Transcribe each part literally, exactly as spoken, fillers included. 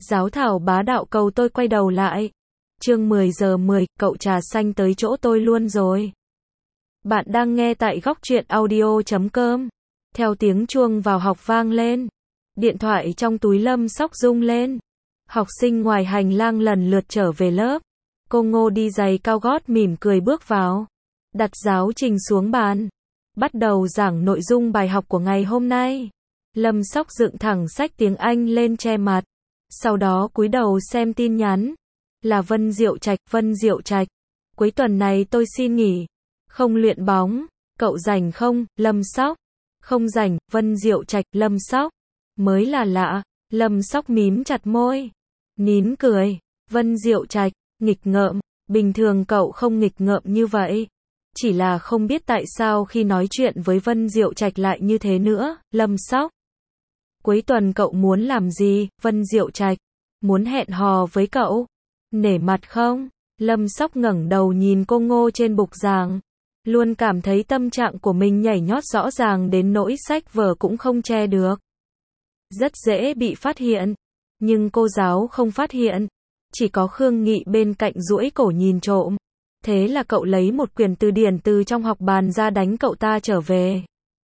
Giáo thảo bá đạo cầu tôi quay đầu lại. Chương mười giờ mười, cậu trà xanh tới chỗ tôi luôn rồi. Bạn đang nghe tại góc truyện audio chấm com. Theo tiếng chuông vào học vang lên. Điện thoại trong túi Lâm Sóc rung lên. Học sinh ngoài hành lang lần lượt trở về lớp. Cô Ngô đi giày cao gót mỉm cười bước vào. Đặt giáo trình xuống bàn. Bắt đầu giảng nội dung bài học của ngày hôm nay. Lâm Sóc dựng thẳng sách tiếng Anh lên che mặt. Sau đó cúi đầu xem tin nhắn. Là Vân Diệu Trạch, Vân Diệu Trạch. Cuối tuần này tôi xin nghỉ. Không luyện bóng. Cậu rảnh không, Lâm Sóc? Không rảnh, Vân Diệu Trạch, Lâm Sóc. Mới là lạ. Lâm Sóc mím chặt môi. Nín cười. Vân Diệu Trạch, nghịch ngợm. Bình thường cậu không nghịch ngợm như vậy. Chỉ là không biết tại sao khi nói chuyện với Vân Diệu Trạch lại như thế nữa, Lâm Sóc. Cuối tuần cậu muốn làm gì, Vân Diệu Trạch? Muốn hẹn hò với cậu? Nể mặt không? Lâm Sóc ngẩng đầu nhìn cô Ngô trên bục giảng. Luôn cảm thấy tâm trạng của mình nhảy nhót rõ ràng đến nỗi sách vở cũng không che được. Rất dễ bị phát hiện. Nhưng cô giáo không phát hiện. Chỉ có Khương Nghị bên cạnh duỗi cổ nhìn trộm. Thế là cậu lấy một quyển từ điển từ trong học bàn ra đánh cậu ta trở về.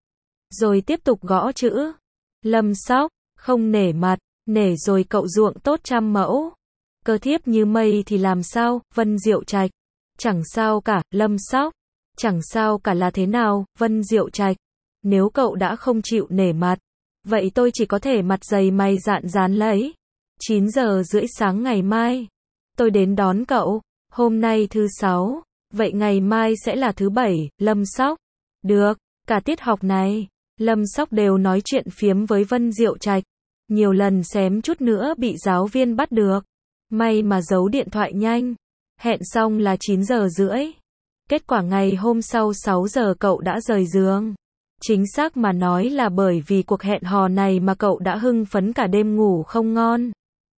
Rồi tiếp tục gõ chữ. Lâm Sóc, không nể mặt, nể rồi cậu ruộng tốt trăm mẫu. Cơ thiếp như mây thì làm sao, Vân Diệu Trạch. Chẳng sao cả, Lâm Sóc. Chẳng sao cả là thế nào, Vân Diệu Trạch. Nếu cậu đã không chịu nể mặt, vậy tôi chỉ có thể mặt dày mày dạn dán lấy. chín giờ rưỡi sáng ngày mai. Tôi đến đón cậu. Hôm nay thứ sáu. Vậy ngày mai sẽ là thứ bảy, Lâm Sóc. Được, cả tiết học này. Lâm Sóc đều nói chuyện phiếm với Vân Diệu Trạch. Nhiều lần xém chút nữa bị giáo viên bắt được. May mà giấu điện thoại nhanh. Hẹn xong là chín giờ rưỡi. Kết quả ngày hôm sau sáu giờ cậu đã rời giường. Chính xác mà nói là bởi vì cuộc hẹn hò này mà cậu đã hưng phấn cả đêm ngủ không ngon.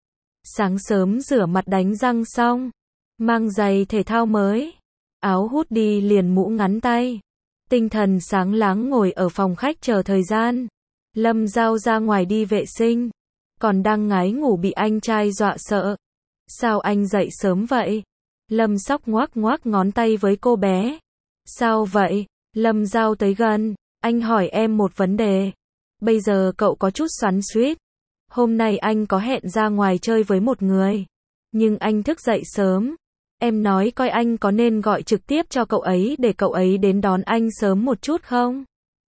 Sáng sớm rửa mặt đánh răng xong. Mang giày thể thao mới. Áo hút đi liền mũ ngắn tay. Tinh thần sáng láng ngồi ở phòng khách chờ thời gian. Lâm Giao ra ngoài đi vệ sinh. Còn đang ngái ngủ bị anh trai dọa sợ. Sao anh dậy sớm vậy? Lâm Sóc ngoác ngoác ngón tay với cô bé. Sao vậy? Lâm Giao tới gần. Anh hỏi em một vấn đề. Bây giờ cậu có chút xoắn xuýt. Hôm nay anh có hẹn ra ngoài chơi với một người. Nhưng anh thức dậy sớm. Em nói coi anh có nên gọi trực tiếp cho cậu ấy để cậu ấy đến đón anh sớm một chút không?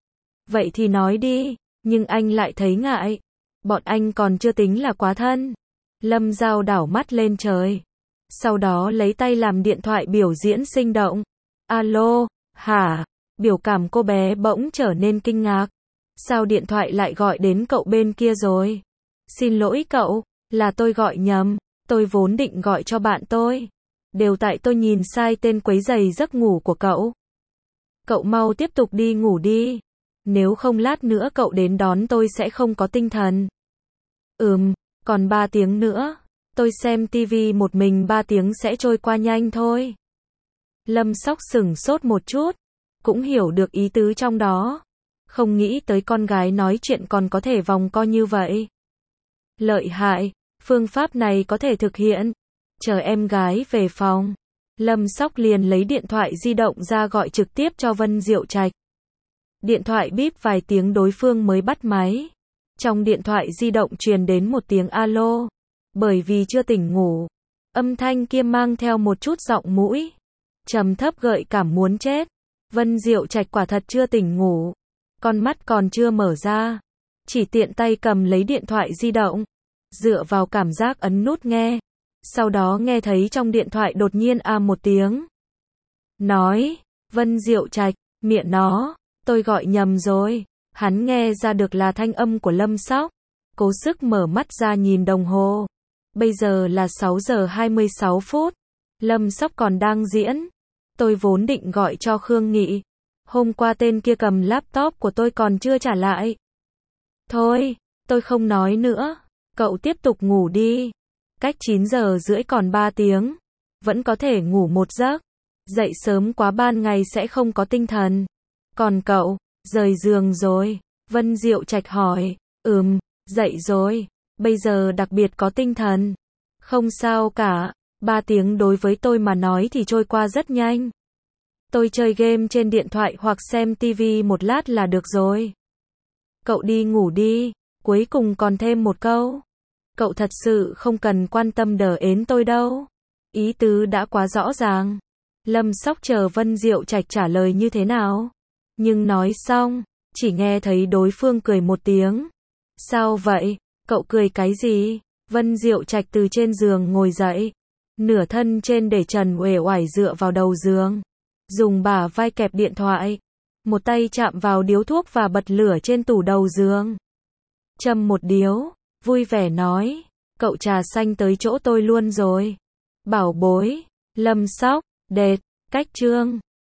Vậy thì nói đi, nhưng anh lại thấy ngại. Bọn anh còn chưa tính là quá thân. Lâm Giao đảo mắt lên trời. Sau đó lấy tay làm điện thoại biểu diễn sinh động. Alo, hả? Biểu cảm cô bé bỗng trở nên kinh ngạc. Sao điện thoại lại gọi đến cậu bên kia rồi? Xin lỗi cậu, là tôi gọi nhầm. Tôi vốn định gọi cho bạn tôi. Đều tại tôi nhìn sai tên quấy rầy giấc ngủ của cậu. Cậu mau tiếp tục đi ngủ đi. Nếu không lát nữa cậu đến đón tôi sẽ không có tinh thần. Ừm, còn ba tiếng nữa. Tôi xem tivi một mình ba tiếng sẽ trôi qua nhanh thôi. Lâm Sóc sửng sốt một chút. Cũng hiểu được ý tứ trong đó. Không nghĩ tới con gái nói chuyện còn có thể vòng co như vậy. Lợi hại, phương pháp này có thể thực hiện. Chờ em gái về phòng. Lâm Sóc liền lấy điện thoại di động ra gọi trực tiếp cho Vân Diệu Trạch. Điện thoại bíp vài tiếng đối phương mới bắt máy. Trong điện thoại di động truyền đến một tiếng alo. Bởi vì chưa tỉnh ngủ. Âm thanh kia mang theo một chút giọng mũi. Trầm thấp gợi cảm muốn chết. Vân Diệu Trạch quả thật chưa tỉnh ngủ. Con mắt còn chưa mở ra. Chỉ tiện tay cầm lấy điện thoại di động. Dựa vào cảm giác ấn nút nghe. Sau đó nghe thấy trong điện thoại đột nhiên a một tiếng. Nói, Vân Diệu Trạch, miệng nó, tôi gọi nhầm rồi. Hắn nghe ra được là thanh âm của Lâm Sóc. Cố sức mở mắt ra nhìn đồng hồ. Bây giờ là sáu giờ hai mươi sáu phút. Lâm Sóc còn đang diễn. Tôi vốn định gọi cho Khương Nghị. Hôm qua tên kia cầm laptop của tôi còn chưa trả lại. Thôi, tôi không nói nữa. Cậu tiếp tục ngủ đi. Cách chín giờ rưỡi còn ba tiếng. Vẫn có thể ngủ một giấc. Dậy sớm quá ban ngày sẽ không có tinh thần. Còn cậu, rời giường rồi? Vân Diệu Trạch hỏi. Ừm, dậy rồi. bây giờ đặc biệt có tinh thần. Không sao cả, ba tiếng đối với tôi mà nói thì trôi qua rất nhanh. Tôi chơi game trên điện thoại hoặc xem tivi một lát là được rồi. Cậu đi ngủ đi, cuối cùng còn thêm một câu. Cậu thật sự không cần quan tâm đờ ến tôi đâu. Ý tứ đã quá rõ ràng. Lâm Sóc chờ Vân Diệu Trạch trả lời như thế nào. Nhưng nói xong, chỉ nghe thấy đối phương cười một tiếng. Sao vậy? Cậu cười cái gì? Vân Diệu Trạch từ trên giường ngồi dậy. Nửa thân trên để trần uể oải dựa vào đầu giường. Dùng bả vai kẹp điện thoại. Một tay chạm vào điếu thuốc và bật lửa trên tủ đầu giường. Châm một điếu, vui vẻ nói. Cậu trà xanh tới chỗ tôi luôn rồi. Bảo bối, Lâm Sóc, đệt, cách chương.